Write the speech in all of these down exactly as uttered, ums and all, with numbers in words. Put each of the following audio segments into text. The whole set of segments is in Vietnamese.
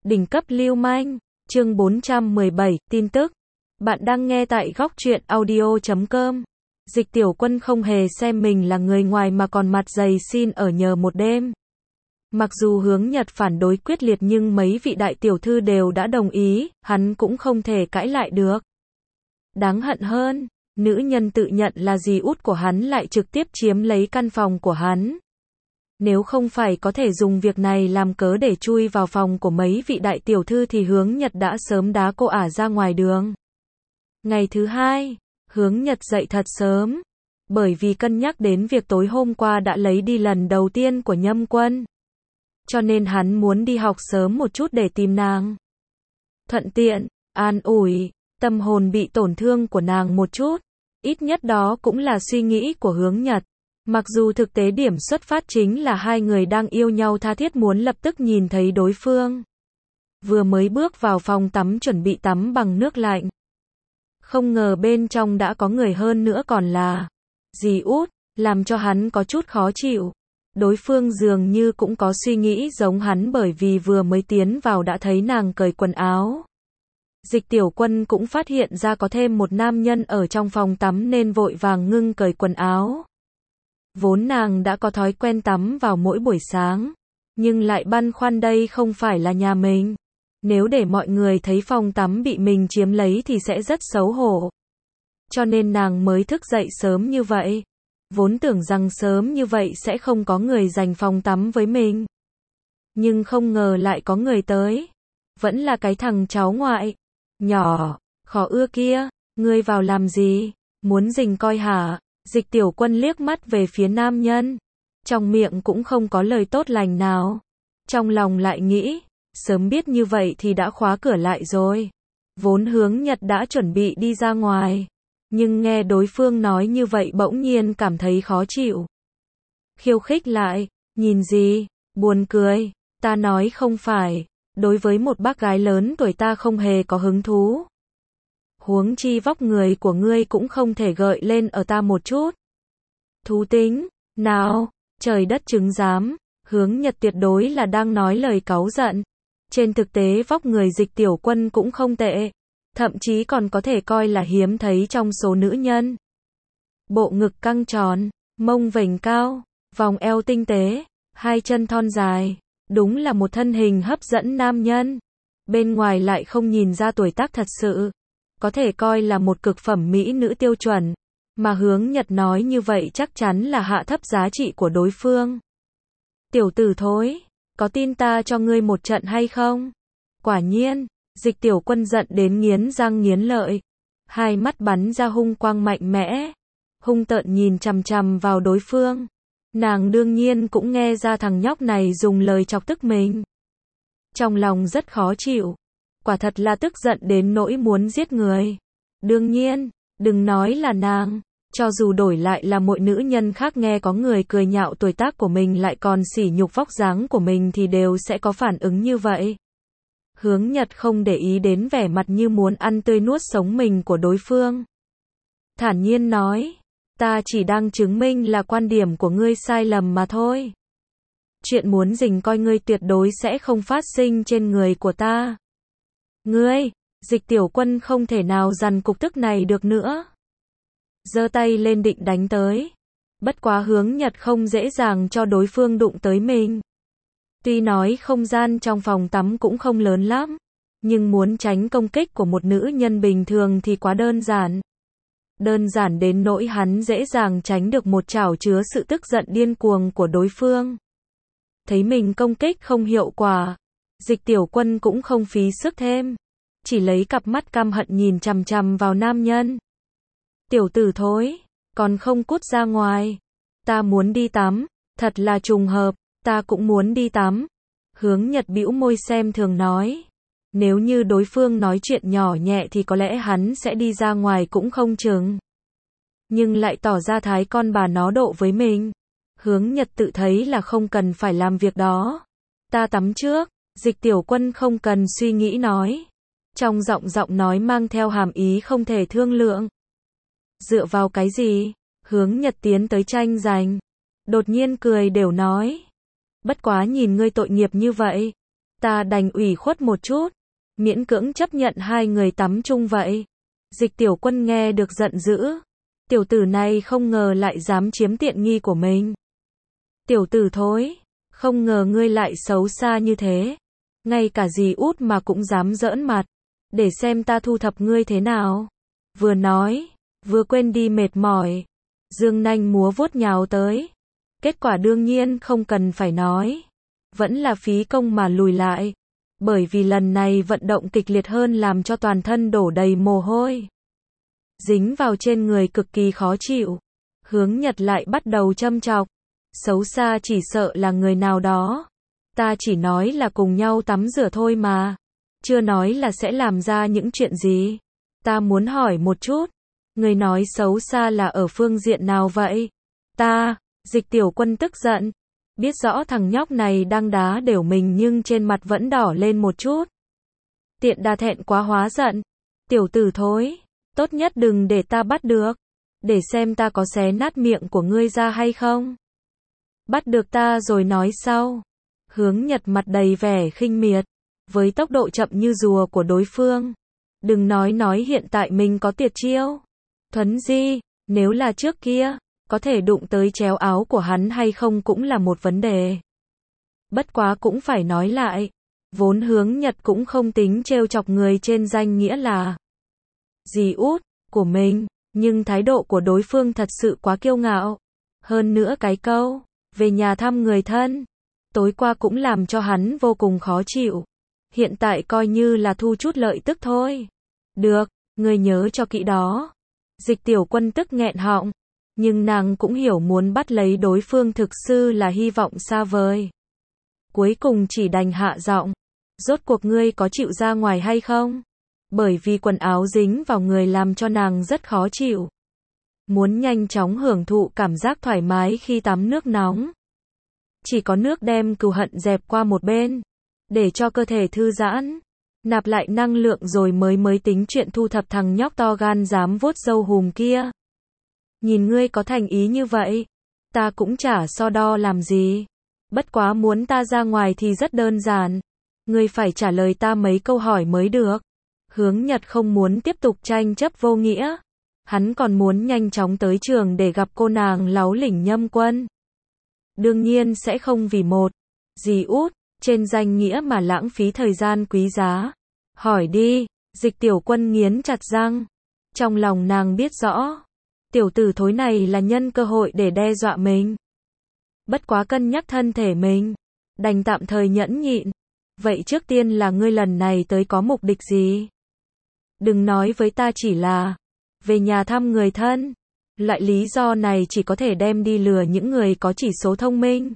Đỉnh cấp lưu manh, chương bốn trăm mười bảy, tin tức. Bạn đang nghe tại góc truyện audio chấm com. Dịch Tiểu Quân không hề xem mình là người ngoài mà còn mặt dày xin ở nhờ một đêm. Mặc dù Hướng Nhật phản đối quyết liệt nhưng mấy vị đại tiểu thư đều đã đồng ý, hắn cũng không thể cãi lại được. Đáng hận hơn, nữ nhân tự nhận là dì út của hắn lại trực tiếp chiếm lấy căn phòng của hắn. Nếu không phải có thể dùng việc này làm cớ để chui vào phòng của mấy vị đại tiểu thư thì Hướng Nhật đã sớm đá cô ả ra ngoài đường. Ngày thứ hai, Hướng Nhật dậy thật sớm, bởi vì cân nhắc đến việc tối hôm qua đã lấy đi lần đầu tiên của Nhâm Quân. Cho nên hắn muốn đi học sớm một chút để tìm nàng. Thuận tiện, an ủi, tâm hồn bị tổn thương của nàng một chút. Ít nhất đó cũng là suy nghĩ của Hướng Nhật. Mặc dù thực tế điểm xuất phát chính là hai người đang yêu nhau tha thiết muốn lập tức nhìn thấy đối phương. Vừa mới bước vào phòng tắm chuẩn bị tắm bằng nước lạnh. Không ngờ bên trong đã có người hơn nữa còn là dì út, làm cho hắn có chút khó chịu. Đối phương dường như cũng có suy nghĩ giống hắn bởi vì vừa mới tiến vào đã thấy nàng cởi quần áo. Dịch Tiểu Quân cũng phát hiện ra có thêm một nam nhân ở trong phòng tắm nên vội vàng ngưng cởi quần áo. Vốn nàng đã có thói quen tắm vào mỗi buổi sáng, nhưng lại băn khoăn đây không phải là nhà mình. Nếu để mọi người thấy phòng tắm bị mình chiếm lấy thì sẽ rất xấu hổ. Cho nên nàng mới thức dậy sớm như vậy. Vốn tưởng rằng sớm như vậy sẽ không có người giành phòng tắm với mình. Nhưng không ngờ lại có người tới. Vẫn là cái thằng cháu ngoại. Nhỏ, khó ưa kia, ngươi vào làm gì? Muốn rình coi hả? Dịch Tiểu Quân liếc mắt về phía nam nhân. Trong miệng cũng không có lời tốt lành nào. Trong lòng lại nghĩ, sớm biết như vậy thì đã khóa cửa lại rồi. Vốn Hướng Nhật đã chuẩn bị đi ra ngoài. Nhưng nghe đối phương nói như vậy bỗng nhiên cảm thấy khó chịu. Khiêu khích lại, nhìn gì, buồn cười, ta nói không phải, đối với một bác gái lớn tuổi ta không hề có hứng thú. Huống chi vóc người của ngươi cũng không thể gợi lên ở ta một chút. Thú tính, nào, trời đất chứng giám, Hướng Nhật tuyệt đối là đang nói lời cáu giận. Trên thực tế vóc người Dịch Tiểu Quân cũng không tệ. Thậm chí còn có thể coi là hiếm thấy trong số nữ nhân. Bộ ngực căng tròn, mông vểnh cao, vòng eo tinh tế, hai chân thon dài, đúng là một thân hình hấp dẫn nam nhân. Bên ngoài lại không nhìn ra tuổi tác thật sự, có thể coi là một cực phẩm mỹ nữ tiêu chuẩn. Mà Hướng Nhật nói như vậy chắc chắn là hạ thấp giá trị của đối phương. Tiểu tử thối, có tin ta cho ngươi một trận hay không? Quả nhiên. Dịch Tiểu Quân giận đến nghiến răng nghiến lợi, hai mắt bắn ra hung quang mạnh mẽ, hung tợn nhìn chằm chằm vào đối phương. Nàng đương nhiên cũng nghe ra thằng nhóc này dùng lời chọc tức mình. Trong lòng rất khó chịu, quả thật là tức giận đến nỗi muốn giết người. Đương nhiên, đừng nói là nàng, cho dù đổi lại là mọi nữ nhân khác nghe có người cười nhạo tuổi tác của mình lại còn sỉ nhục vóc dáng của mình thì đều sẽ có phản ứng như vậy. Hướng Nhật không để ý đến vẻ mặt như muốn ăn tươi nuốt sống mình của đối phương. Thản nhiên nói, ta chỉ đang chứng minh là quan điểm của ngươi sai lầm mà thôi. Chuyện muốn rình coi ngươi tuyệt đối sẽ không phát sinh trên người của ta. Ngươi, Dịch Tiểu Quân không thể nào dằn cục tức này được nữa. Giơ tay lên định đánh tới. Bất quá Hướng Nhật không dễ dàng cho đối phương đụng tới mình. Tuy nói không gian trong phòng tắm cũng không lớn lắm, nhưng muốn tránh công kích của một nữ nhân bình thường thì quá đơn giản. Đơn giản đến nỗi hắn dễ dàng tránh được một chảo chứa sự tức giận điên cuồng của đối phương. Thấy mình công kích không hiệu quả, Dịch Tiểu Quân cũng không phí sức thêm, chỉ lấy cặp mắt căm hận nhìn chằm chằm vào nam nhân. Tiểu tử thối, còn không cút ra ngoài, ta muốn đi tắm, thật là trùng hợp. Ta cũng muốn đi tắm. Hướng Nhật bĩu môi xem thường nói. Nếu như đối phương nói chuyện nhỏ nhẹ thì có lẽ hắn sẽ đi ra ngoài cũng không chừng. Nhưng lại tỏ ra thái con bà nó độ với mình. Hướng Nhật tự thấy là không cần phải làm việc đó. Ta tắm trước. Dịch Tiểu Quân không cần suy nghĩ nói. Trong giọng giọng nói mang theo hàm ý không thể thương lượng. Dựa vào cái gì? Hướng Nhật tiến tới tranh giành. Đột nhiên cười đều nói. Bất quá nhìn ngươi tội nghiệp như vậy, Ta đành ủy khuất một chút, miễn cưỡng chấp nhận hai người tắm chung vậy. Dịch Tiểu Quân nghe được giận dữ. Tiểu tử này không ngờ lại dám chiếm tiện nghi của mình. Tiểu tử thối, không ngờ ngươi lại xấu xa như thế. Ngay cả dì út mà cũng dám giỡn mặt. Để xem ta thu thập ngươi thế nào. Vừa nói, vừa quên đi mệt mỏi. Dương nanh múa vuốt nhào tới. Kết quả đương nhiên không cần phải nói. Vẫn là phí công mà lùi lại. Bởi vì lần này vận động kịch liệt hơn làm cho toàn thân đổ đầy mồ hôi. Dính vào trên người cực kỳ khó chịu. Hướng Nhật lại bắt đầu châm chọc. Xấu xa chỉ sợ là người nào đó. Ta chỉ nói là cùng nhau tắm rửa thôi mà. Chưa nói là sẽ làm ra những chuyện gì. Ta muốn hỏi một chút. Người nói xấu xa là ở phương diện nào vậy? Ta, Dịch Tiểu Quân tức giận. Biết rõ thằng nhóc này đang đá đều mình nhưng trên mặt vẫn đỏ lên một chút. Tiện đà thẹn quá hóa giận. Tiểu tử thối, tốt nhất đừng để ta bắt được. Để xem ta có xé nát miệng của ngươi ra hay không. Bắt được ta rồi nói sau. Hướng Nhật mặt đầy vẻ khinh miệt. Với tốc độ chậm như rùa của đối phương. Đừng nói nói hiện tại mình có tuyệt chiêu. Thuấn di, nếu là trước kia, có thể đụng tới chéo áo của hắn hay không cũng là một vấn đề. Bất quá cũng phải nói lại. Vốn Hướng Nhật cũng không tính trêu chọc người trên danh nghĩa là dì út của mình. Nhưng thái độ của đối phương thật sự quá kiêu ngạo. Hơn nữa cái câu về nhà thăm người thân. Tối qua cũng làm cho hắn vô cùng khó chịu. Hiện tại coi như là thu chút lợi tức thôi. Được, ngươi nhớ cho kỹ đó. Dịch Tiểu Quân tức nghẹn họng. Nhưng nàng cũng hiểu muốn bắt lấy đối phương thực sự là hy vọng xa vời. Cuối cùng chỉ đành hạ giọng. Rốt cuộc ngươi có chịu ra ngoài hay không? Bởi vì quần áo dính vào người làm cho nàng rất khó chịu. Muốn nhanh chóng hưởng thụ cảm giác thoải mái khi tắm nước nóng. Chỉ có nước đem cừu hận dẹp qua một bên. Để cho cơ thể thư giãn. Nạp lại năng lượng rồi mới mới tính chuyện thu thập thằng nhóc to gan dám vuốt râu hùm kia. Nhìn ngươi có thành ý như vậy. Ta cũng chả so đo làm gì. Bất quá muốn ta ra ngoài thì rất đơn giản. Ngươi phải trả lời ta mấy câu hỏi mới được. Hướng Nhật không muốn tiếp tục tranh chấp vô nghĩa. Hắn còn muốn nhanh chóng tới trường để gặp cô nàng láu lỉnh Nhâm Quân. Đương nhiên sẽ không vì một dì út trên danh nghĩa mà lãng phí thời gian quý giá. Hỏi đi, Dịch Tiểu Quân nghiến chặt răng. Trong lòng nàng biết rõ, tiểu tử thối này là nhân cơ hội để đe dọa mình. Bất quá cân nhắc thân thể mình, đành tạm thời nhẫn nhịn. Vậy trước tiên là ngươi lần này tới có mục đích gì? Đừng nói với ta chỉ là về nhà thăm người thân. Loại lý do này chỉ có thể đem đi lừa những người có chỉ số thông minh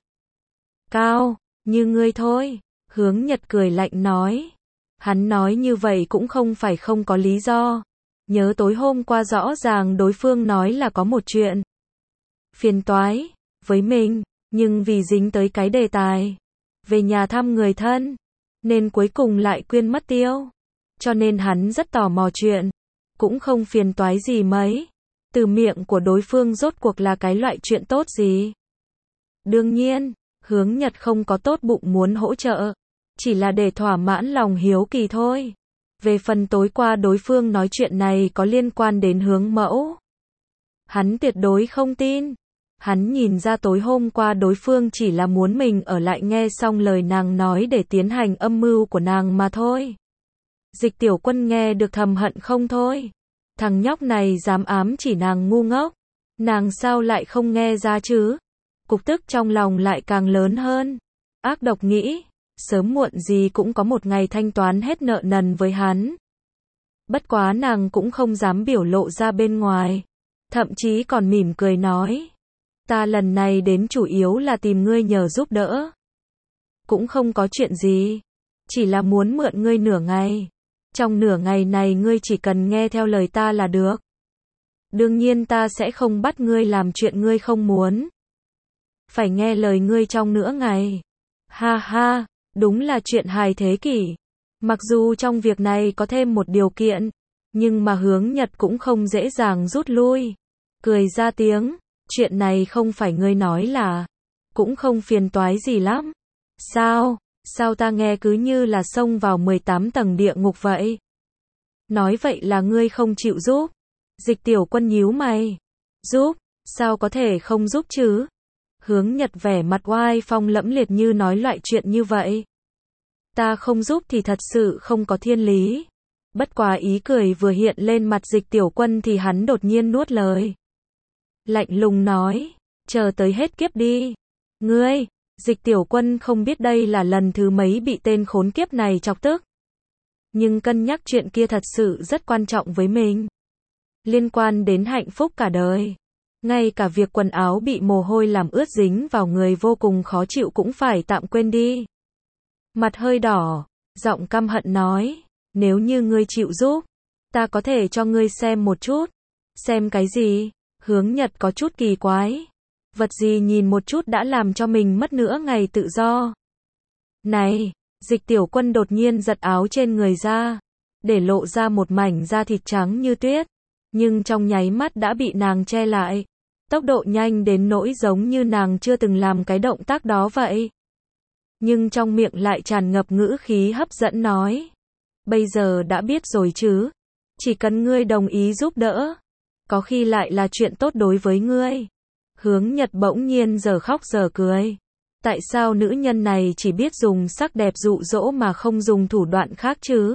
cao như ngươi thôi. Hướng Nhật cười lạnh nói. Hắn nói như vậy cũng không phải không có lý do. Nhớ tối hôm qua rõ ràng đối phương nói là có một chuyện phiền toái với mình, nhưng vì dính tới cái đề tài về nhà thăm người thân, nên cuối cùng lại quên mất tiêu. Cho nên hắn rất tò mò chuyện, cũng không phiền toái gì mấy. Từ miệng của đối phương rốt cuộc là cái loại chuyện tốt gì? Đương nhiên, Hướng Nhật không có tốt bụng muốn hỗ trợ, chỉ là để thỏa mãn lòng hiếu kỳ thôi. Về phần tối qua đối phương nói chuyện này có liên quan đến Hướng mẫu, hắn tuyệt đối không tin. Hắn nhìn ra tối hôm qua đối phương chỉ là muốn mình ở lại nghe xong lời nàng nói để tiến hành âm mưu của nàng mà thôi. Dịch Tiểu Quân nghe được thầm hận không thôi. Thằng nhóc này dám ám chỉ nàng ngu ngốc. Nàng sao lại không nghe ra chứ? Cục tức trong lòng lại càng lớn hơn. Ác độc nghĩ, sớm muộn gì cũng có một ngày thanh toán hết nợ nần với hắn. Bất quá nàng cũng không dám biểu lộ ra bên ngoài. Thậm chí còn mỉm cười nói. Ta lần này đến chủ yếu là tìm ngươi nhờ giúp đỡ. Cũng không có chuyện gì. Chỉ là muốn mượn ngươi nửa ngày. Trong nửa ngày này ngươi chỉ cần nghe theo lời ta là được. Đương nhiên ta sẽ không bắt ngươi làm chuyện ngươi không muốn. Phải nghe lời ngươi trong nửa ngày. Ha ha, đúng là chuyện hài thế kỷ. Mặc dù trong việc này có thêm một điều kiện, nhưng mà Hướng Nhật cũng không dễ dàng rút lui. Cười ra tiếng, chuyện này không phải ngươi nói là, cũng không phiền toái gì lắm. Sao, Sao ta nghe cứ như là xông vào mười tám tầng địa ngục vậy? Nói vậy là ngươi không chịu giúp. Dịch Tiểu Quân nhíu mày. Giúp? Sao có thể không giúp chứ? Hướng Nhật vẻ mặt oai phong lẫm liệt như nói loại chuyện như vậy. Ta không giúp thì thật sự không có thiên lý. Bất quá ý cười vừa hiện lên mặt Dịch Tiểu Quân thì hắn đột nhiên nuốt lời. Lạnh lùng nói, chờ tới hết kiếp đi. Ngươi, Dịch Tiểu Quân không biết đây là lần thứ mấy bị tên khốn kiếp này chọc tức. Nhưng cân nhắc chuyện kia thật sự rất quan trọng với mình. Liên quan đến hạnh phúc cả đời. Ngay cả việc quần áo bị mồ hôi làm ướt dính vào người vô cùng khó chịu cũng phải tạm quên đi. Mặt hơi đỏ, giọng căm hận nói, nếu như ngươi chịu giúp, ta có thể cho ngươi xem một chút. Xem cái gì? Hướng Nhật có chút kỳ quái. Vật gì nhìn một chút đã làm cho mình mất nửa ngày tự do. Này, Dịch Tiểu Quân đột nhiên giật áo trên người ra, để lộ ra một mảnh da thịt trắng như tuyết, nhưng trong nháy mắt đã bị nàng che lại. Tốc độ nhanh đến nỗi giống như nàng chưa từng làm cái động tác đó vậy. Nhưng trong miệng lại tràn ngập ngữ khí hấp dẫn nói. Bây giờ đã biết rồi chứ. Chỉ cần ngươi đồng ý giúp đỡ. Có khi lại là chuyện tốt đối với ngươi. Hướng Nhật bỗng nhiên giờ khóc giờ cười. Tại sao nữ nhân này chỉ biết dùng sắc đẹp dụ dỗ mà không dùng thủ đoạn khác chứ?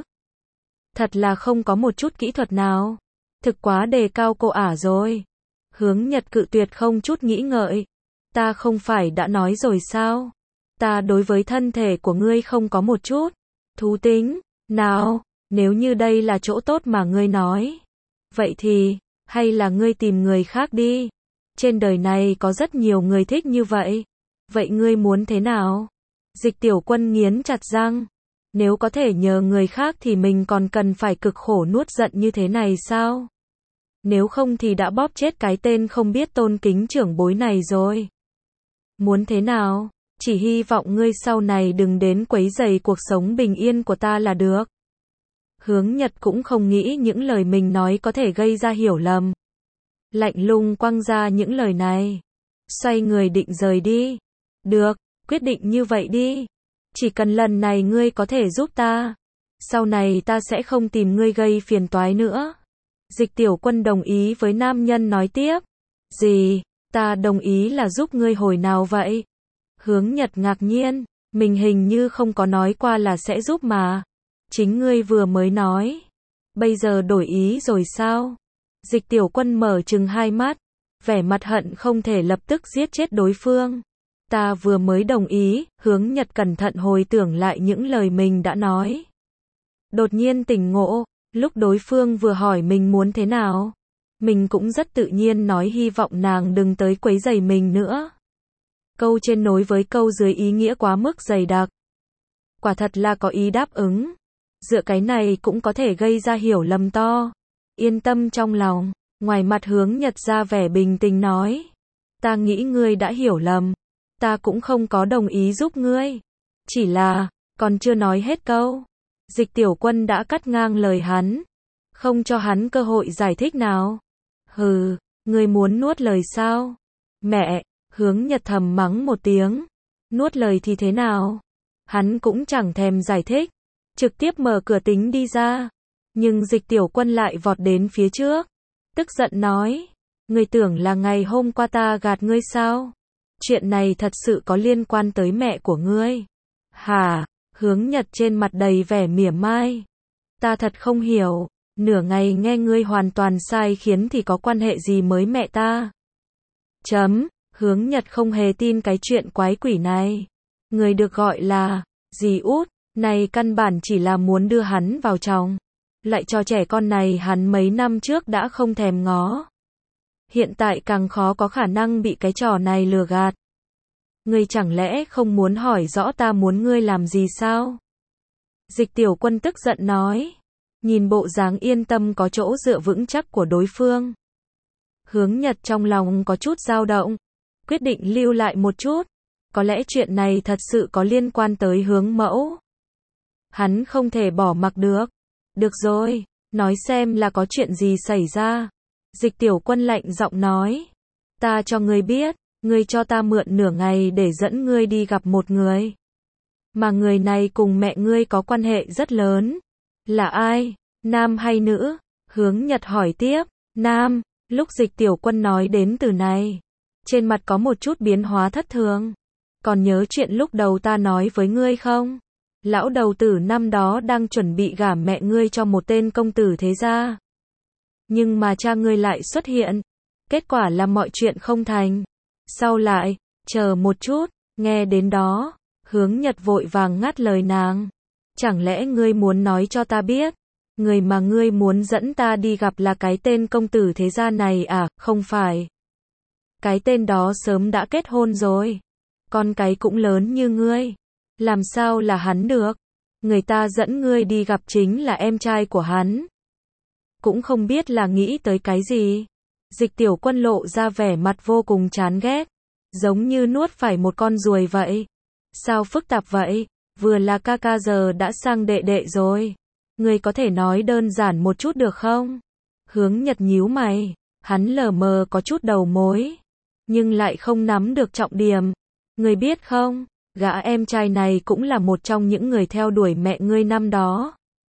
Thật là không có một chút kỹ thuật nào. Thực quá đề cao cô ả rồi. Hướng Nhật cự tuyệt không chút nghĩ ngợi. Ta không phải đã nói rồi sao? Ta đối với thân thể của ngươi không có một chút thú tính. Nào, nếu như đây là chỗ tốt mà ngươi nói. Vậy thì, hay là ngươi tìm người khác đi. Trên đời này có rất nhiều người thích như vậy. Vậy ngươi muốn thế nào? Dịch Tiểu Quân nghiến chặt răng. Nếu có thể nhờ người khác thì mình còn cần phải cực khổ nuốt giận như thế này sao? Nếu không thì đã bóp chết cái tên không biết tôn kính trưởng bối này rồi. Muốn thế nào? Chỉ hy vọng ngươi sau này đừng đến quấy rầy cuộc sống bình yên của ta là được. Hướng Nhật cũng không nghĩ những lời mình nói có thể gây ra hiểu lầm. Lạnh lùng quăng ra những lời này. Xoay người định rời đi. Được, quyết định như vậy đi. Chỉ cần lần này ngươi có thể giúp ta. Sau này ta sẽ không tìm ngươi gây phiền toái nữa. Dịch Tiểu Quân đồng ý với nam nhân nói tiếp. Gì? Ta đồng ý là giúp ngươi hồi nào vậy? Hướng Nhật ngạc nhiên. Mình hình như không có nói qua là sẽ giúp mà. Chính ngươi vừa mới nói. Bây giờ đổi ý rồi sao? Dịch Tiểu Quân mở trừng hai mắt. Vẻ mặt hận không thể lập tức giết chết đối phương. Ta vừa mới đồng ý. Hướng Nhật cẩn thận hồi tưởng lại những lời mình đã nói. Đột nhiên tỉnh ngộ. Lúc đối phương vừa hỏi mình muốn thế nào, mình cũng rất tự nhiên nói hy vọng nàng đừng tới quấy rầy mình nữa. Câu trên nối với câu dưới ý nghĩa quá mức dày đặc. Quả thật là có ý đáp ứng. Dựa cái này cũng có thể gây ra hiểu lầm to. Yên tâm trong lòng, ngoài mặt Hướng Nhật ra vẻ bình tĩnh nói. Ta nghĩ ngươi đã hiểu lầm. Ta cũng không có đồng ý giúp ngươi. Chỉ là, còn chưa nói hết câu. Dịch Tiểu Quân đã cắt ngang lời hắn. Không cho hắn cơ hội giải thích nào. Hừ, ngươi muốn nuốt lời sao? Mẹ, Hướng Nhật thầm mắng một tiếng. Nuốt lời thì thế nào? Hắn cũng chẳng thèm giải thích. Trực tiếp mở cửa tính đi ra. Nhưng Dịch Tiểu Quân lại vọt đến phía trước. Tức giận nói. Ngươi tưởng là ngày hôm qua ta gạt ngươi sao? Chuyện này thật sự có liên quan tới mẹ của ngươi. Hả? Hướng Nhật trên mặt đầy vẻ mỉa mai. Ta thật không hiểu. Nửa ngày nghe ngươi hoàn toàn sai khiến thì có quan hệ gì mới mẹ ta? Chấm. Hướng Nhật không hề tin cái chuyện quái quỷ này. Người được gọi là dì út này căn bản chỉ là muốn đưa hắn vào chồng. Lại cho trẻ con này hắn mấy năm trước đã không thèm ngó. Hiện tại càng khó có khả năng bị cái trò này lừa gạt. Ngươi chẳng lẽ không muốn hỏi rõ ta muốn ngươi làm gì sao? Dịch Tiểu Quân tức giận nói. Nhìn bộ dáng yên tâm có chỗ dựa vững chắc của đối phương. Hướng Nhật trong lòng có chút dao động. Quyết định lưu lại một chút. Có lẽ chuyện này thật sự có liên quan tới Hướng mẫu. Hắn không thể bỏ mặc được. Được rồi, nói xem là có chuyện gì xảy ra. Dịch Tiểu Quân lạnh giọng nói. Ta cho ngươi biết. Ngươi cho ta mượn nửa ngày để dẫn ngươi đi gặp một người. Mà người này cùng mẹ ngươi có quan hệ rất lớn. Là ai? Nam hay nữ? Hướng Nhật hỏi tiếp. Nam. Lúc Dịch Tiểu Quân nói đến từ này, trên mặt có một chút biến hóa thất thường. Còn nhớ chuyện lúc đầu ta nói với ngươi không? Lão đầu tử năm đó đang chuẩn bị gả mẹ ngươi cho một tên công tử thế gia. Nhưng mà cha ngươi lại xuất hiện. Kết quả là mọi chuyện không thành. Sau lại, chờ một chút, nghe đến đó, Hướng Nhật vội vàng ngắt lời nàng. Chẳng lẽ ngươi muốn nói cho ta biết, người mà ngươi muốn dẫn ta đi gặp là cái tên công tử thế gia này à? Không phải. Cái tên đó sớm đã kết hôn rồi. Con cái cũng lớn như ngươi. Làm sao là hắn được? Người ta dẫn ngươi đi gặp chính là em trai của hắn. Cũng không biết là nghĩ tới cái gì. Dịch Tiểu Quân lộ ra vẻ mặt vô cùng chán ghét. Giống như nuốt phải một con ruồi vậy. Sao phức tạp vậy? Vừa là ca ca giờ đã sang đệ đệ rồi. Ngươi có thể nói đơn giản một chút được không? Hướng Nhật nhíu mày. Hắn lờ mờ có chút đầu mối. Nhưng lại không nắm được trọng điểm. Ngươi biết không? Gã em trai này cũng là một trong những người theo đuổi mẹ ngươi năm đó.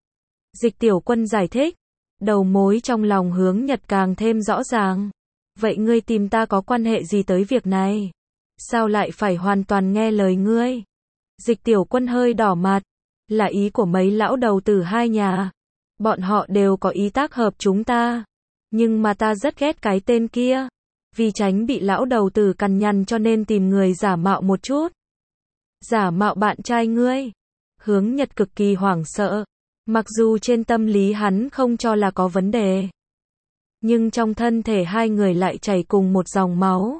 Dịch Tiểu Quân giải thích. Đầu mối trong lòng Hướng Nhật càng thêm rõ ràng. Vậy ngươi tìm ta có quan hệ gì tới việc này? Sao lại phải hoàn toàn nghe lời ngươi? Dịch Tiểu Quân hơi đỏ mặt. Là ý của mấy lão đầu tử hai nhà. Bọn họ đều có ý tác hợp chúng ta. Nhưng mà ta rất ghét cái tên kia. Vì tránh bị lão đầu tử cằn nhằn cho nên tìm người giả mạo một chút. Giả mạo bạn trai ngươi. Hướng Nhật cực kỳ hoảng sợ. Mặc dù trên tâm lý hắn không cho là có vấn đề. Nhưng trong thân thể hai người lại chảy cùng một dòng máu.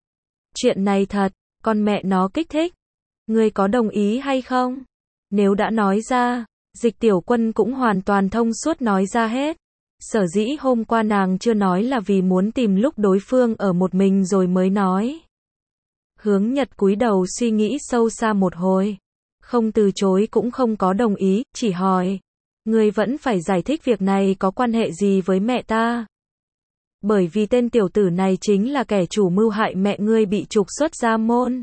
Chuyện này thật, con mẹ nó kích thích. Ngươi có đồng ý hay không? Nếu đã nói ra, Dịch Tiểu Quân cũng hoàn toàn thông suốt nói ra hết. Sở dĩ hôm qua nàng chưa nói là vì muốn tìm lúc đối phương ở một mình rồi mới nói. Hướng Nhật cúi đầu suy nghĩ sâu xa một hồi. Không từ chối cũng không có đồng ý, chỉ hỏi. Ngươi vẫn phải giải thích việc này có quan hệ gì với mẹ ta. Bởi vì tên tiểu tử này chính là kẻ chủ mưu hại mẹ ngươi bị trục xuất gia môn.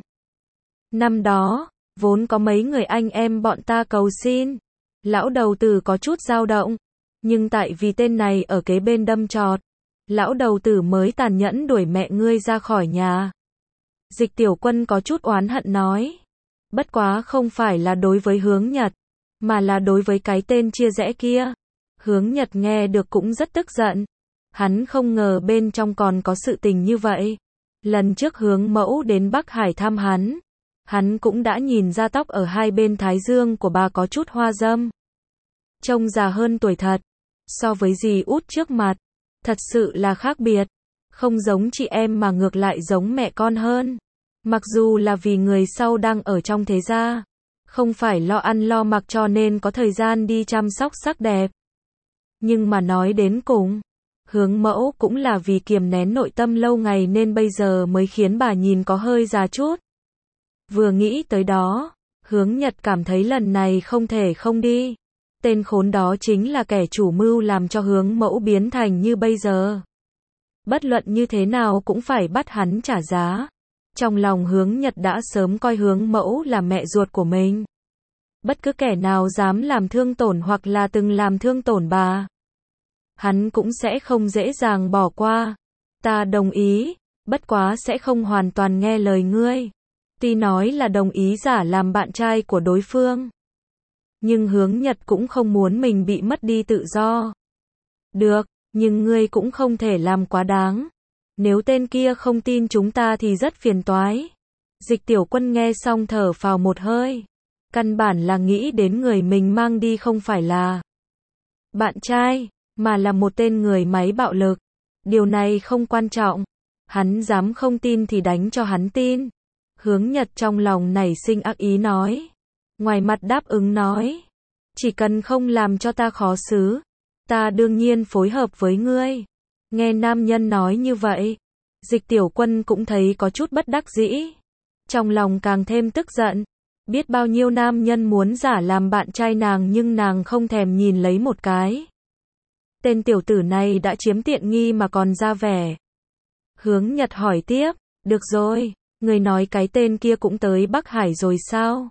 Năm đó, vốn có mấy người anh em bọn ta cầu xin. Lão đầu tử có chút dao động. Nhưng tại vì tên này ở kế bên đâm chọt. Lão đầu tử mới tàn nhẫn đuổi mẹ ngươi ra khỏi nhà. Dịch Tiểu Quân có chút oán hận nói. Bất quá không phải là đối với Hướng Nhật. Mà là đối với cái tên chia rẽ kia. Hướng Nhật nghe được cũng rất tức giận. Hắn không ngờ bên trong còn có sự tình như vậy. Lần trước Hướng mẫu đến Bắc Hải thăm hắn. Hắn cũng đã nhìn ra tóc ở hai bên thái dương của bà có chút hoa râm. Trông già hơn tuổi thật. So với dì út trước mặt. Thật sự là khác biệt. Không giống chị em mà ngược lại giống mẹ con hơn. Mặc dù là vì người sau đang ở trong thế gia. Không phải lo ăn lo mặc cho nên có thời gian đi chăm sóc sắc đẹp. Nhưng mà nói đến cùng, Hướng mẫu cũng là vì kiềm nén nội tâm lâu ngày nên bây giờ mới khiến bà nhìn có hơi già chút. Vừa nghĩ tới đó, Hướng Nhật cảm thấy lần này không thể không đi. Tên khốn đó chính là kẻ chủ mưu làm cho Hướng mẫu biến thành như bây giờ. Bất luận như thế nào cũng phải bắt hắn trả giá. Trong lòng Hướng Nhật đã sớm coi Hướng mẫu là mẹ ruột của mình. Bất cứ kẻ nào dám làm thương tổn hoặc là từng làm thương tổn bà, hắn cũng sẽ không dễ dàng bỏ qua. Ta đồng ý, bất quá sẽ không hoàn toàn nghe lời ngươi. Tuy nói là đồng ý giả làm bạn trai của đối phương. Nhưng Hướng Nhật cũng không muốn mình bị mất đi tự do. Được, nhưng ngươi cũng không thể làm quá đáng. Nếu tên kia không tin chúng ta thì rất phiền toái. Dịch Tiểu Quân nghe xong thở phào một hơi. Căn bản là nghĩ đến người mình mang đi không phải là bạn trai, mà là một tên người máy bạo lực. Điều này không quan trọng. Hắn dám không tin thì đánh cho hắn tin. Hướng Nhật trong lòng nảy sinh ác ý nói. Ngoài mặt đáp ứng nói. Chỉ cần không làm cho ta khó xử, ta đương nhiên phối hợp với ngươi. Nghe nam nhân nói như vậy, Dịch Tiểu Quân cũng thấy có chút bất đắc dĩ. Trong lòng càng thêm tức giận. Biết bao nhiêu nam nhân muốn giả làm bạn trai nàng nhưng nàng không thèm nhìn lấy một cái. Tên tiểu tử này đã chiếm tiện nghi mà còn ra vẻ. Hướng Nhật hỏi tiếp. Được rồi, người nói cái tên kia cũng tới Bắc Hải rồi sao?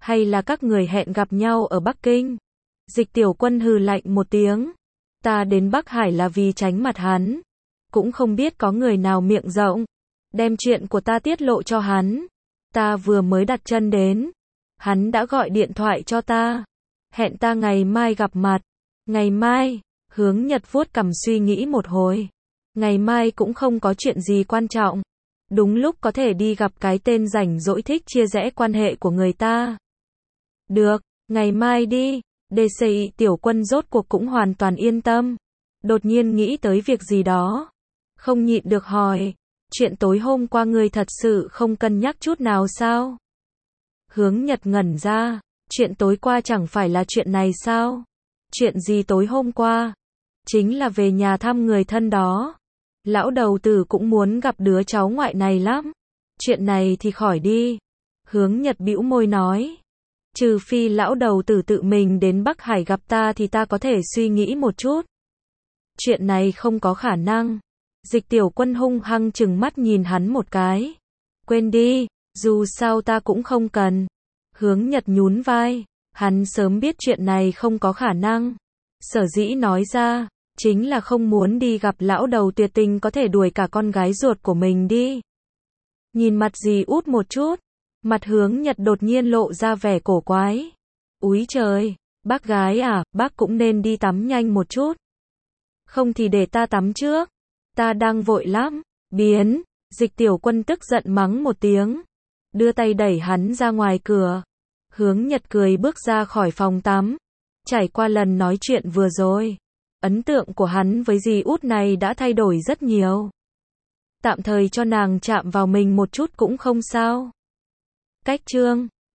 Hay là các người hẹn gặp nhau ở Bắc Kinh? Dịch Tiểu Quân hừ lạnh một tiếng. Ta đến Bắc Hải là vì tránh mặt hắn. Cũng không biết có người nào miệng rộng đem chuyện của ta tiết lộ cho hắn. Ta vừa mới đặt chân đến, hắn đã gọi điện thoại cho ta, hẹn ta ngày mai gặp mặt. Ngày mai? Hướng Nhật vuốt cằm suy nghĩ một hồi. Ngày mai cũng không có chuyện gì quan trọng. Đúng lúc có thể đi gặp cái tên rảnh rỗi thích chia rẽ quan hệ của người ta. Được, ngày mai đi. đê xê i Tiểu Quân rốt cuộc cũng hoàn toàn yên tâm. Đột nhiên nghĩ tới việc gì đó, không nhịn được hỏi, chuyện tối hôm qua ngươi thật sự không cân nhắc chút nào sao? Hướng Nhật ngẩn ra, chuyện tối qua chẳng phải là chuyện này sao? Chuyện gì tối hôm qua? Chính là về nhà thăm người thân đó. Lão đầu tử cũng muốn gặp đứa cháu ngoại này lắm. Chuyện này thì khỏi đi. Hướng Nhật bĩu môi nói. Trừ phi lão đầu tử tự mình đến Bắc Hải gặp ta thì ta có thể suy nghĩ một chút. Chuyện này không có khả năng. Dịch Tiểu Quân hung hăng trừng mắt nhìn hắn một cái. Quên đi, dù sao ta cũng không cần. Hướng Nhật nhún vai. Hắn sớm biết chuyện này không có khả năng. Sở dĩ nói ra, chính là không muốn đi gặp lão đầu tuyệt tình có thể đuổi cả con gái ruột của mình đi. Nhìn mặt dì út một chút, mặt Hướng Nhật đột nhiên lộ ra vẻ cổ quái. Úi trời, bác gái à, bác cũng nên đi tắm nhanh một chút. Không thì để ta tắm trước. Ta đang vội lắm. Biến, Dịch Tiểu Quân tức giận mắng một tiếng. Đưa tay đẩy hắn ra ngoài cửa. Hướng Nhật cười bước ra khỏi phòng tắm. Trải qua lần nói chuyện vừa rồi, ấn tượng của hắn với dì út này đã thay đổi rất nhiều. Tạm thời cho nàng chạm vào mình một chút cũng không sao. Cách chương